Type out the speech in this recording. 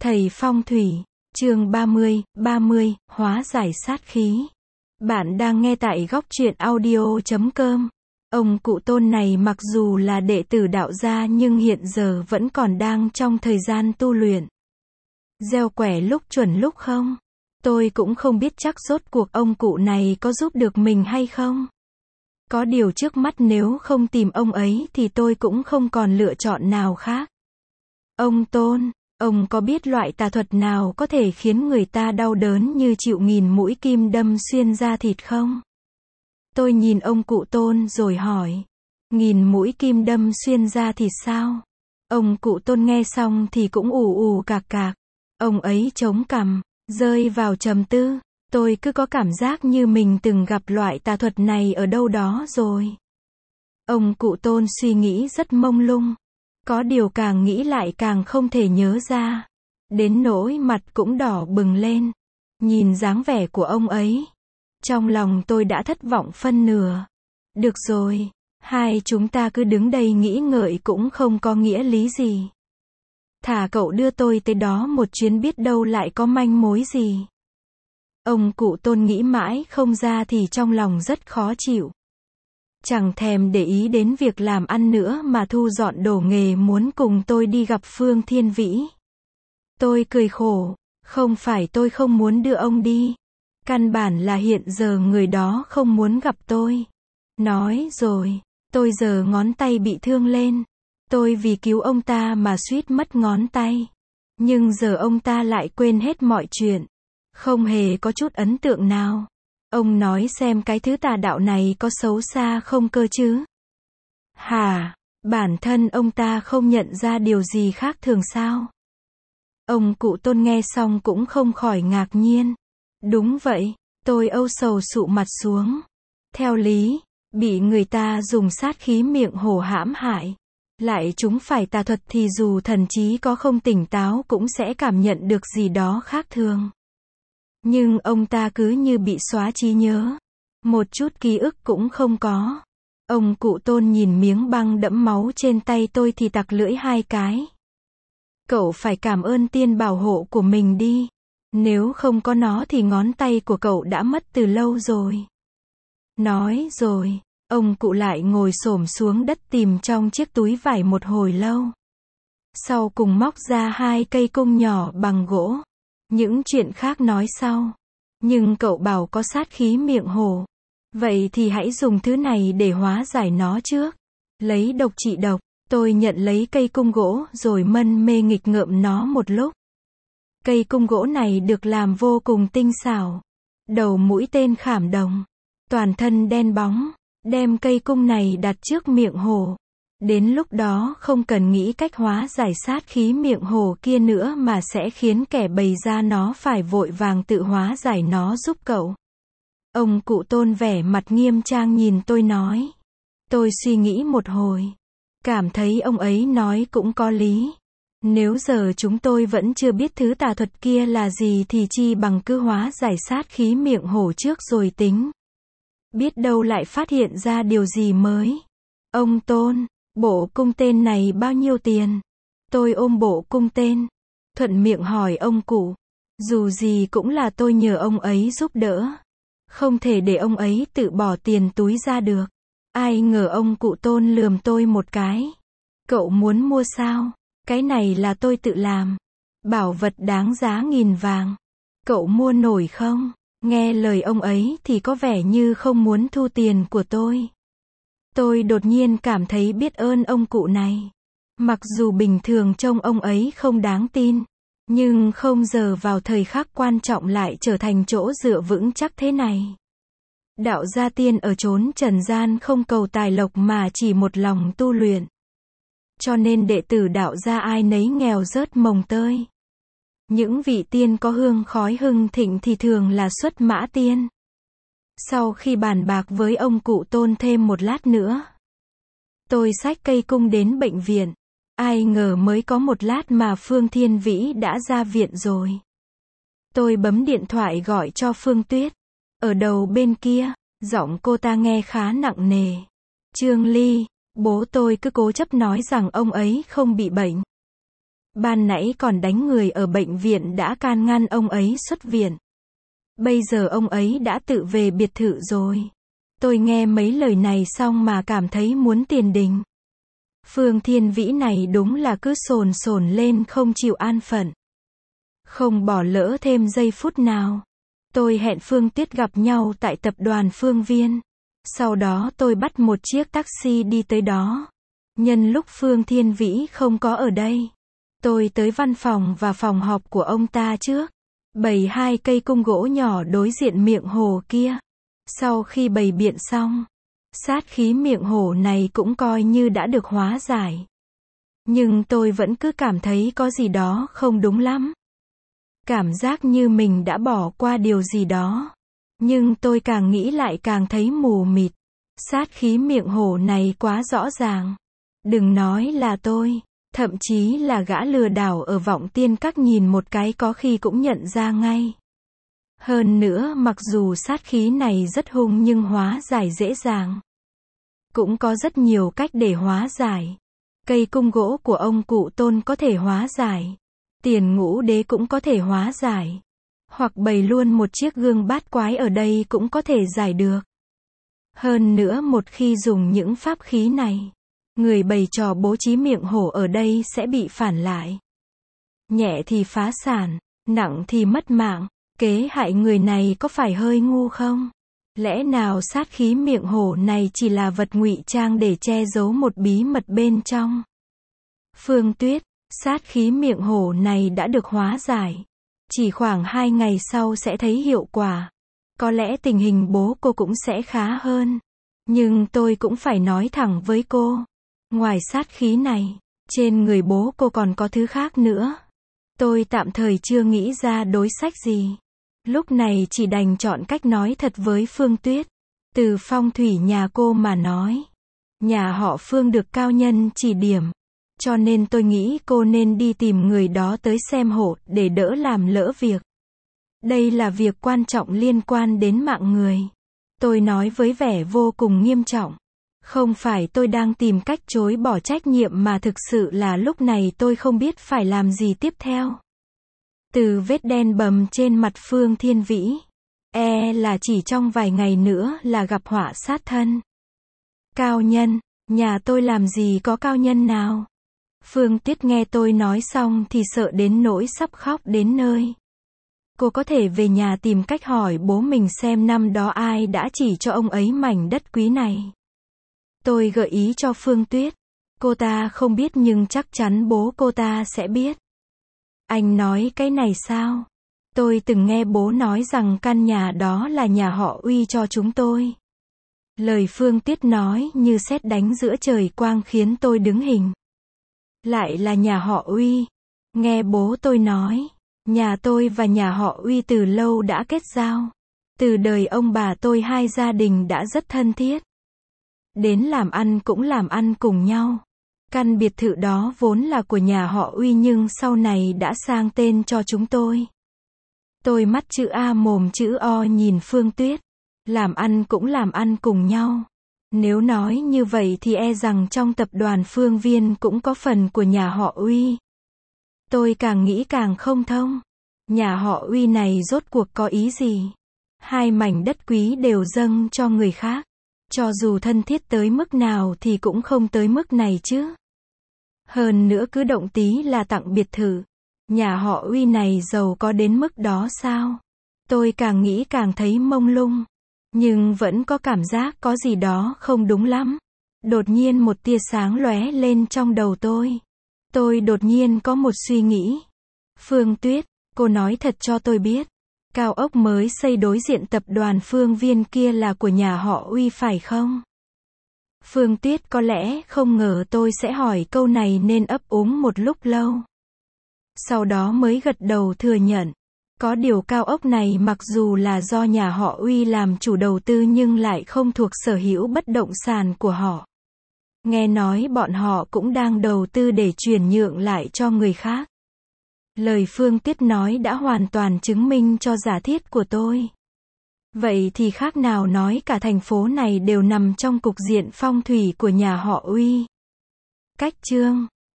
Thầy phong thủy, chương 30, hóa giải sát khí. Bạn đang nghe tại góc truyện audio.com. Ông cụ Tôn này mặc dù là đệ tử đạo gia nhưng hiện giờ vẫn còn đang trong thời gian tu luyện. Gieo quẻ lúc chuẩn lúc không. Tôi cũng không biết chắc rốt cuộc ông cụ này có giúp được mình hay không. Có điều trước mắt nếu không tìm ông ấy thì tôi cũng không còn lựa chọn nào khác. Ông Tôn, ông có biết loại tà thuật nào có thể khiến người ta đau đớn như chịu nghìn mũi kim đâm xuyên da thịt không? Tôi nhìn ông cụ Tôn rồi hỏi. Nghìn mũi kim đâm xuyên da thịt sao? Ông cụ Tôn nghe xong thì cũng ù ù cạc cạc. Ông ấy chống cằm, rơi vào trầm tư. Tôi cứ có cảm giác như mình từng gặp loại tà thuật này ở đâu đó rồi. Ông cụ Tôn suy nghĩ rất mông lung. Có điều càng nghĩ lại càng không thể nhớ ra. Đến nỗi mặt cũng đỏ bừng lên. Nhìn dáng vẻ của ông ấy. Trong lòng tôi đã thất vọng phân nửa. Được rồi, hai chúng ta cứ đứng đây nghĩ ngợi cũng không có nghĩa lý gì. Thả cậu đưa tôi tới đó một chuyến biết đâu lại có manh mối gì. Ông cụ Tôn nghĩ mãi không ra thì trong lòng rất khó chịu. Chẳng thèm để ý đến việc làm ăn nữa mà thu dọn đồ nghề muốn cùng tôi đi gặp Phương Thiên Vĩ. Tôi cười khổ, không phải tôi không muốn đưa ông đi. Căn bản là hiện giờ người đó không muốn gặp tôi. Nói rồi, tôi giờ ngón tay bị thương lên. Tôi vì cứu ông ta mà suýt mất ngón tay. Nhưng giờ ông ta lại quên hết mọi chuyện. Không hề có chút ấn tượng nào. Ông nói xem cái thứ tà đạo này có xấu xa không cơ chứ? Hả? Bản thân ông ta không nhận ra điều gì khác thường sao? Ông cụ Tôn nghe xong cũng không khỏi ngạc nhiên. Đúng vậy, tôi âu sầu sụ mặt xuống. Theo lý, bị người ta dùng sát khí miệng hổ hãm hại, lại chúng phải tà thuật thì dù thần trí có không tỉnh táo cũng sẽ cảm nhận được gì đó khác thường. Nhưng ông ta cứ như bị xóa trí nhớ. Một chút ký ức cũng không có. Ông cụ Tôn nhìn miếng băng đẫm máu trên tay tôi thì tặc lưỡi hai cái. Cậu phải cảm ơn tiên bảo hộ của mình đi. Nếu không có nó thì ngón tay của cậu đã mất từ lâu rồi. Nói rồi, ông cụ lại ngồi xổm xuống đất tìm trong chiếc túi vải một hồi lâu. Sau cùng móc ra hai cây cung nhỏ bằng gỗ. Những chuyện khác nói sau. Nhưng cậu bảo có sát khí miệng hổ. Vậy thì hãy dùng thứ này để hóa giải nó trước. Lấy độc trị độc. Tôi nhận lấy cây cung gỗ rồi mân mê nghịch ngợm nó một lúc. Cây cung gỗ này được làm vô cùng tinh xảo. Đầu mũi tên khảm đồng. Toàn thân đen bóng. Đem cây cung này đặt trước miệng hổ. Đến lúc đó không cần nghĩ cách hóa giải sát khí miệng hổ kia nữa mà sẽ khiến kẻ bày ra nó phải vội vàng tự hóa giải nó giúp cậu. Ông cụ Tôn vẻ mặt nghiêm trang nhìn tôi nói. Tôi suy nghĩ một hồi. Cảm thấy ông ấy nói cũng có lý. Nếu giờ chúng tôi vẫn chưa biết thứ tà thuật kia là gì thì chi bằng cứ hóa giải sát khí miệng hổ trước rồi tính. Biết đâu lại phát hiện ra điều gì mới. Ông Tôn, bộ cung tên này bao nhiêu tiền? Tôi ôm bộ cung tên. Thuận miệng hỏi ông cụ. Dù gì cũng là tôi nhờ ông ấy giúp đỡ. Không thể để ông ấy tự bỏ tiền túi ra được. Ai ngờ ông cụ Tôn lườm tôi một cái. Cậu muốn mua sao? Cái này là tôi tự làm. Bảo vật đáng giá 1000 vàng. Cậu mua nổi không? Nghe lời ông ấy thì có vẻ như không muốn thu tiền của tôi. Tôi đột nhiên cảm thấy biết ơn ông cụ này. Mặc dù bình thường trông ông ấy không đáng tin. Nhưng không giờ vào thời khắc quan trọng lại trở thành chỗ dựa vững chắc thế này. Đạo gia tiên ở chốn trần gian không cầu tài lộc mà chỉ một lòng tu luyện. Cho nên đệ tử đạo gia ai nấy nghèo rớt mồng tơi. Những vị tiên có hương khói hưng thịnh thì thường là xuất mã tiên. Sau khi bàn bạc với ông cụ Tôn thêm một lát nữa, tôi xách cây cung đến bệnh viện. Ai ngờ mới có một lát mà Phương Thiên Vĩ đã ra viện rồi. Tôi bấm điện thoại gọi cho Phương Tuyết. Ở đầu bên kia, giọng cô ta nghe khá nặng nề. Trương Ly, bố tôi cứ cố chấp nói rằng ông ấy không bị bệnh. Ban nãy còn đánh người ở bệnh viện đã can ngăn ông ấy xuất viện. Bây giờ ông ấy đã tự về biệt thự rồi. Tôi nghe mấy lời này xong mà cảm thấy muốn tiền đình. Phương Thiên Vĩ này đúng là cứ sồn sồn lên không chịu an phận. Không bỏ lỡ thêm giây phút nào. Tôi hẹn Phương Tuyết gặp nhau tại tập đoàn Phương Viên. Sau đó tôi bắt một chiếc taxi đi tới đó. Nhân lúc Phương Thiên Vĩ không có ở đây, tôi tới văn phòng và phòng họp của ông ta trước. Bày 2 cây cung gỗ nhỏ đối diện miệng hồ kia. Sau khi bày biện xong, sát khí miệng hồ này cũng coi như đã được hóa giải. Nhưng tôi vẫn cứ cảm thấy có gì đó không đúng lắm. Cảm giác như mình đã bỏ qua điều gì đó. Nhưng tôi càng nghĩ lại càng thấy mù mịt. Sát khí miệng hổ này quá rõ ràng. Đừng nói là tôi, thậm chí là gã lừa đảo ở Vọng Tiên Các nhìn một cái có khi cũng nhận ra ngay. Hơn nữa mặc dù sát khí này rất hung nhưng hóa giải dễ dàng. Cũng có rất nhiều cách để hóa giải. Cây cung gỗ của ông cụ Tôn có thể hóa giải. Tiền Ngũ Đế cũng có thể hóa giải. Hoặc bày luôn một chiếc gương bát quái ở đây cũng có thể giải được. Hơn nữa một khi dùng những pháp khí này, người bày trò bố trí miệng hổ ở đây sẽ bị phản lại. Nhẹ thì phá sản, nặng thì mất mạng. Kế hại người này có phải hơi ngu không? Lẽ nào sát khí miệng hổ này chỉ là vật ngụy trang để che giấu một bí mật bên trong? Phương Tuyết, sát khí miệng hổ này đã được hóa giải. Chỉ khoảng 2 ngày sau sẽ thấy hiệu quả. Có lẽ tình hình bố cô cũng sẽ khá hơn. Nhưng tôi cũng phải nói thẳng với cô. Ngoài sát khí này, trên người bố cô còn có thứ khác nữa. Tôi tạm thời chưa nghĩ ra đối sách gì. Lúc này chỉ đành chọn cách nói thật với Phương Tuyết. Từ phong thủy nhà cô mà nói. Nhà họ Phương được cao nhân chỉ điểm. Cho nên tôi nghĩ cô nên đi tìm người đó tới xem hộ để đỡ làm lỡ việc. Đây là việc quan trọng liên quan đến mạng người. Tôi nói với vẻ vô cùng nghiêm trọng. Không phải tôi đang tìm cách chối bỏ trách nhiệm mà thực sự là lúc này tôi không biết phải làm gì tiếp theo. Từ vết đen bầm trên mặt Phương Thiên Vĩ, là chỉ trong vài ngày nữa là gặp họa sát thân. Cao nhân, nhà tôi làm gì có cao nhân nào? Phương Tuyết nghe tôi nói xong thì sợ đến nỗi sắp khóc đến nơi. Cô có thể về nhà tìm cách hỏi bố mình xem năm đó ai đã chỉ cho ông ấy mảnh đất quý này. Tôi gợi ý cho Phương Tuyết. Cô ta không biết nhưng chắc chắn bố cô ta sẽ biết. Anh nói cái này sao? Tôi từng nghe bố nói rằng căn nhà đó là nhà họ Uy cho chúng tôi. Lời Phương Tuyết nói như sét đánh giữa trời quang khiến tôi đứng hình. Lại là nhà họ Uy. Nghe bố tôi nói, nhà tôi và nhà họ Uy từ lâu đã kết giao. Từ đời ông bà tôi hai gia đình đã rất thân thiết. Đến làm ăn cũng làm ăn cùng nhau. Căn biệt thự đó vốn là của nhà họ Uy nhưng sau này đã sang tên cho chúng tôi. Tôi mắt chữ A mồm chữ O nhìn Phương Tuyết. Làm ăn cũng làm ăn cùng nhau. Nếu nói như vậy thì e rằng trong tập đoàn Phương Viên cũng có phần của nhà họ Uy. Tôi càng nghĩ càng không thông. Nhà họ Uy này rốt cuộc có ý gì? 2 mảnh đất quý đều dâng cho người khác. Cho dù thân thiết tới mức nào thì cũng không tới mức này chứ. Hơn nữa cứ động tí là tặng biệt thự. Nhà họ Uy này giàu có đến mức đó sao? Tôi càng nghĩ càng thấy mông lung. Nhưng vẫn có cảm giác có gì đó không đúng lắm. Đột nhiên một tia sáng lóe lên trong đầu tôi. Tôi đột nhiên có một suy nghĩ. Phương Tuyết, cô nói thật cho tôi biết. Cao ốc mới xây đối diện tập đoàn Phương Viên kia là của nhà họ Uy phải không? Phương Tuyết có lẽ không ngờ tôi sẽ hỏi câu này nên ấp úng một lúc lâu. Sau đó mới gật đầu thừa nhận. Có điều cao ốc này mặc dù là do nhà họ Uy làm chủ đầu tư nhưng lại không thuộc sở hữu bất động sản của họ. Nghe nói bọn họ cũng đang đầu tư để chuyển nhượng lại cho người khác. Lời Phương Tuyết nói đã hoàn toàn chứng minh cho giả thiết của tôi. Vậy thì khác nào nói cả thành phố này đều nằm trong cục diện phong thủy của nhà họ Uy. Cách chương